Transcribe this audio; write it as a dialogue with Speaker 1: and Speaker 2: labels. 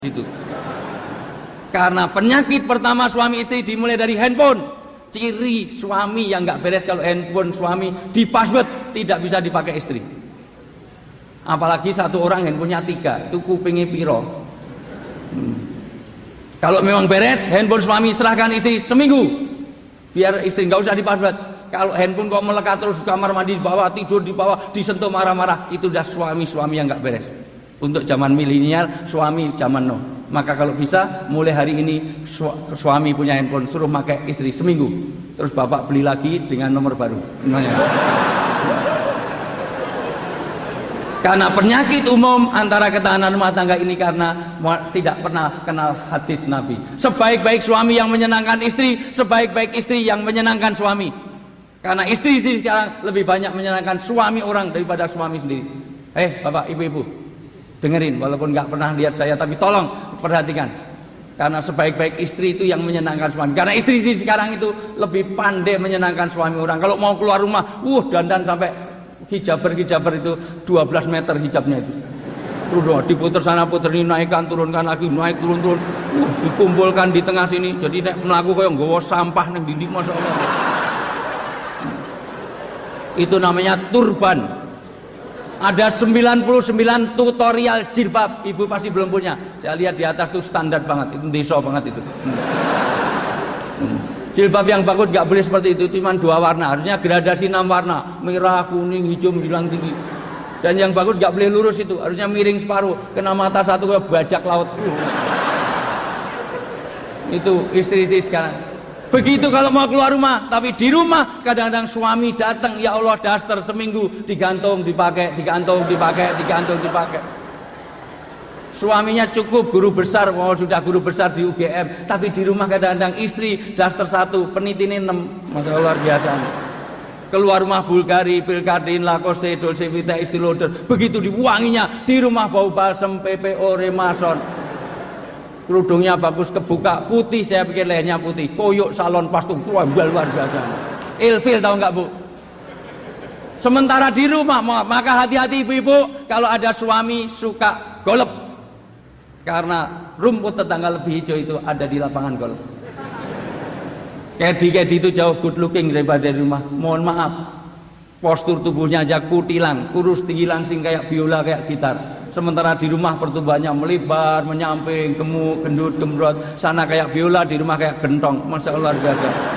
Speaker 1: Itu. Karena penyakit pertama suami istri dimulai dari handphone. Ciri suami yang nggak beres kalau handphone suami di password tidak bisa dipakai istri. Apalagi satu orang handphonenya 3, itu kupingnya piro. Kalau memang beres handphone suami serahkan istri seminggu, biar istri nggak usah di password. Kalau handphone kok melekat terus di kamar mandi di bawah, tidur di bawah, disentuh marah-marah, itu udah suami yang nggak beres. Untuk zaman milenial, suami zaman no. Maka kalau bisa, mulai hari ini suami punya handphone, suruh pakai istri seminggu. Terus bapak beli lagi dengan nomor baru. Karena penyakit umum antara ketahanan rumah tangga ini karena tidak pernah kenal hadis Nabi. Sebaik-baik suami yang menyenangkan istri, sebaik-baik istri yang menyenangkan suami. Karena istri sekarang lebih banyak menyenangkan suami orang daripada suami sendiri. Bapak, ibu-ibu, dengerin, walaupun nggak pernah lihat saya, tapi tolong perhatikan. Karena sebaik-baik istri itu yang menyenangkan suami. Karena istri sekarang itu lebih pandai menyenangkan suami orang. Kalau mau keluar rumah, dandan sampai hijaber itu 12 meter hijabnya itu. Udah diputer sana puter ini, naikkan turunkan lagi, naik turun. Dikumpulkan di tengah sini. Jadi nek mlaku koyo nggawa sampah ning dinding, masyaallah. Itu namanya turban. Ada 99 tutorial jilbab, ibu pasti belum punya. Saya lihat di atas tuh standar banget, itu desa banget itu. Jilbab yang bagus nggak boleh seperti itu, cuma 2 warna, harusnya gradasi 6 warna, merah, kuning, hijau, bilang tinggi. Dan yang bagus nggak boleh lurus itu, harusnya miring separuh, kena mata satu kayak bajak laut. Itu istri-istri sekarang. Begitu kalau mau keluar rumah, tapi di rumah kadang-kadang suami datang, ya Allah, daster seminggu digantung, dipakai. Suaminya cukup guru besar, sudah guru besar di UGM, tapi di rumah kadang-kadang istri daster 1, penitine 6, Masya Allah, luar biasa. Keluar rumah Bulgari, Pilkadin, Lacoste, Dolce Vita, Estée Lauder, begitu diwanginya, di rumah bau balsem, PPO, Remason. Kerudungnya bagus kebuka, putih, saya pikir lehernya putih, koyok salon pastung, luar biasa. Ilfil, tahu nggak Bu? Sementara di rumah, maka hati-hati ibu-ibu kalau ada suami suka golep. Karena rumput tetangga lebih hijau itu ada di lapangan golf. Kedi itu jauh good looking daripada di rumah. Mohon maaf, postur tubuhnya aja kutilang, kurus tinggi langsing kayak biola, kayak gitar. Sementara di rumah pertumbuhannya melebar, menyamping, gemuk, gendut, gembrot. Sana kayak biola, di rumah kayak gentong. Masya Allah, luar biasa.